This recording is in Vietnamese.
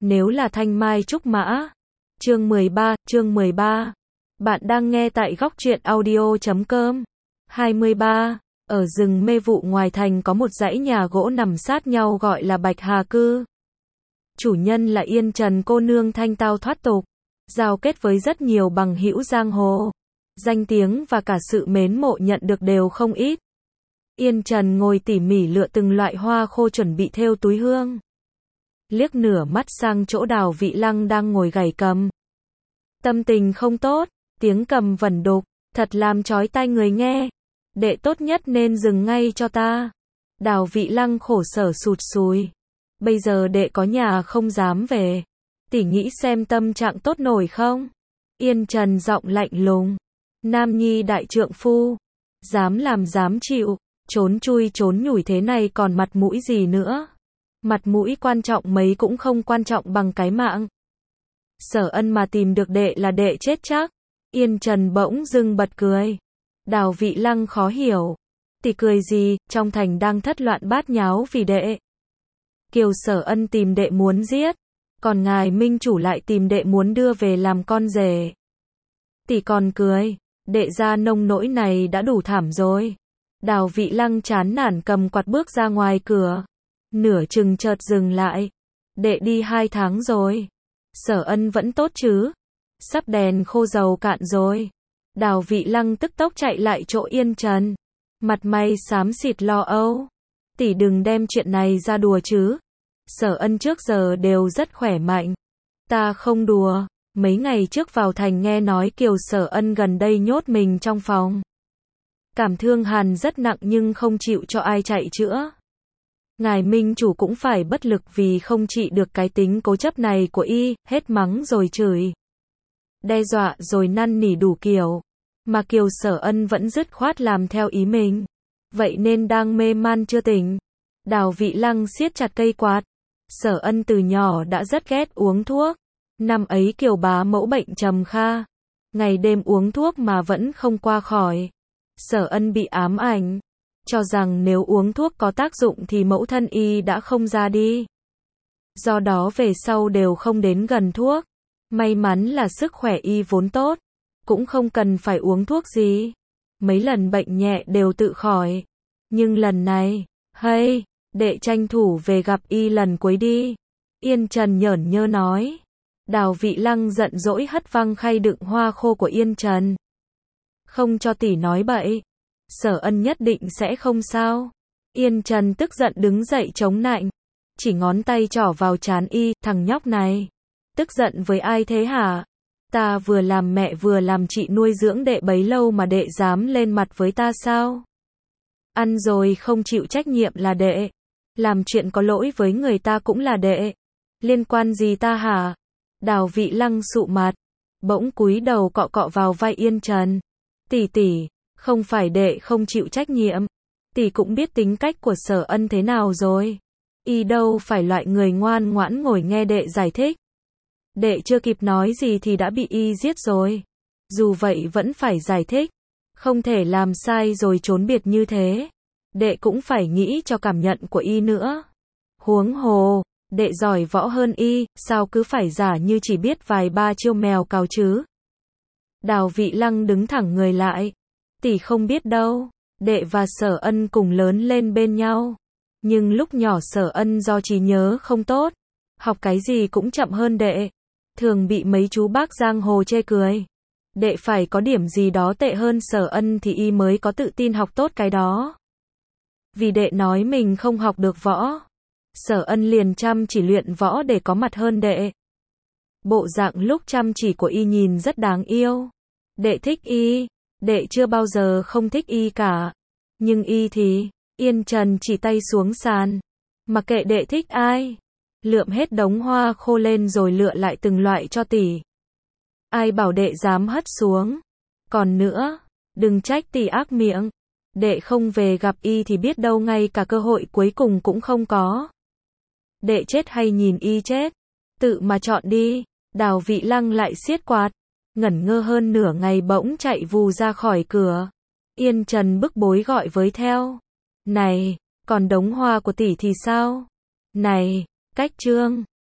nếu là thanh mai trúc mã. Chương 13. Bạn đang nghe tại góc truyện audio.com. 23. Ở rừng mê vụ ngoài thành có một dãy nhà gỗ nằm sát nhau gọi là Bạch Hà Cư. Chủ nhân là Yên Trần cô nương thanh tao thoát tục, giao kết với rất nhiều bằng hữu giang hồ. Danh tiếng và cả sự mến mộ nhận được đều không ít. Yên Trần ngồi tỉ mỉ lựa từng loại hoa khô chuẩn bị thêu túi hương. Liếc nửa mắt sang chỗ Đào Vị Lăng đang ngồi gảy cầm. Tâm tình không tốt, tiếng cầm vẩn đục, thật làm chói tai người nghe. Đệ tốt nhất nên dừng ngay cho ta. Đào Vị Lăng khổ sở sụt sùi. Bây giờ đệ có nhà không dám về. Tỷ nghĩ xem tâm trạng tốt nổi không? Yên Trần giọng lạnh lùng. Nam nhi đại trượng phu. Dám làm dám chịu. Trốn chui trốn nhủi thế này còn mặt mũi gì nữa? Mặt mũi quan trọng mấy cũng không quan trọng bằng cái mạng. Sở Ân mà tìm được đệ là đệ chết chắc. Yên Trần bỗng dưng bật cười. Đào Vị Lăng khó hiểu. Tỷ cười gì, trong thành đang thất loạn bát nháo vì đệ. Kiều Sở Ân tìm đệ muốn giết, còn ngài minh chủ lại tìm đệ muốn đưa về làm con rể. Tỷ còn cười, đệ ra nông nỗi này đã đủ thảm rồi. Đào Vị Lăng chán nản cầm quạt bước ra ngoài cửa. Nửa chừng chợt dừng lại. Đệ đi 2 tháng rồi. Sở Ân vẫn tốt chứ? Sắp đèn khô dầu cạn rồi. Đào Vị Lăng tức tốc chạy lại chỗ Yên Trần. Mặt mày xám xịt lo âu. Tỷ đừng đem chuyện này ra đùa chứ. Sở Ân trước giờ đều rất khỏe mạnh. Ta không đùa. Mấy ngày trước vào thành nghe nói Kiều Sở Ân gần đây nhốt mình trong phòng. Cảm thương hàn rất nặng nhưng không chịu cho ai chạy chữa. Ngài minh chủ cũng phải bất lực vì không trị được cái tính cố chấp này của y, hết mắng rồi chửi. Đe dọa rồi năn nỉ đủ kiểu. Mà Kiều Sở Ân vẫn dứt khoát làm theo ý mình. Vậy nên đang mê man chưa tỉnh. Đào Vị Lăng siết chặt cây quạt. Sở Ân từ nhỏ đã rất ghét uống thuốc. Năm ấy Kiều bá mẫu bệnh trầm kha. Ngày đêm uống thuốc mà vẫn không qua khỏi. Sở Ân bị ám ảnh. Cho rằng nếu uống thuốc có tác dụng thì mẫu thân y đã không ra đi. Do đó về sau đều không đến gần thuốc. May mắn là sức khỏe y vốn tốt. Cũng không cần phải uống thuốc gì. Mấy lần bệnh nhẹ đều tự khỏi. Nhưng lần này, đệ tranh thủ về gặp y lần cuối đi. Yên Trần nhởn nhơ nói. Đào Vị Lăng giận dỗi hất văng khay đựng hoa khô của Yên Trần. Không cho tỷ nói bậy. Sở Ân nhất định sẽ không sao. Yên Trần tức giận đứng dậy chống nạnh. Chỉ ngón tay trỏ vào trán y, thằng nhóc này. Tức giận với ai thế hả? Ta vừa làm mẹ vừa làm chị nuôi dưỡng đệ bấy lâu mà đệ dám lên mặt với ta sao? Ăn rồi không chịu trách nhiệm là đệ. Làm chuyện có lỗi với người ta cũng là đệ. Liên quan gì ta hả? Đào Vị Lăng sụ mặt. Bỗng cúi đầu cọ cọ vào vai Yên Trần. Tỷ, không phải đệ không chịu trách nhiệm. Tỷ cũng biết tính cách của Sở Ân thế nào rồi. Y đâu phải loại người ngoan ngoãn ngồi nghe đệ giải thích. Đệ chưa kịp nói gì thì đã bị y giết rồi. Dù vậy vẫn phải giải thích. Không thể làm sai rồi trốn biệt như thế. Đệ cũng phải nghĩ cho cảm nhận của y nữa. Huống hồ, đệ giỏi võ hơn y, sao cứ phải giả như chỉ biết vài ba chiêu mèo cào chứ? Đào Vị Lăng đứng thẳng người lại. Tỷ không biết đâu, đệ và Sở Ân cùng lớn lên bên nhau. Nhưng lúc nhỏ Sở Ân do trí nhớ không tốt, học cái gì cũng chậm hơn đệ. Thường bị mấy chú bác giang hồ chê cười. Đệ phải có điểm gì đó tệ hơn Sở Ân thì y mới có tự tin học tốt cái đó. Vì đệ nói mình không học được võ. Sở Ân liền chăm chỉ luyện võ để có mặt hơn đệ. Bộ dạng lúc chăm chỉ của y nhìn rất đáng yêu. Đệ thích y. Đệ chưa bao giờ không thích y cả. Nhưng y thì, Yên Trần chỉ tay xuống sàn. Mặc kệ đệ thích ai. Lượm hết đống hoa khô lên rồi lựa lại từng loại cho tỷ. Ai bảo đệ dám hất xuống. Còn nữa, đừng trách tỷ ác miệng. Đệ không về gặp y thì biết đâu ngay cả cơ hội cuối cùng cũng không có. Đệ chết hay nhìn y chết? Tự mà chọn đi. Đào Vị Lăng lại siết quạt. Ngẩn ngơ hơn nửa ngày bỗng chạy vù ra khỏi cửa. Yên Trần bức bối gọi với theo. Này, còn đống hoa của tỷ thì sao? Này, cách trương.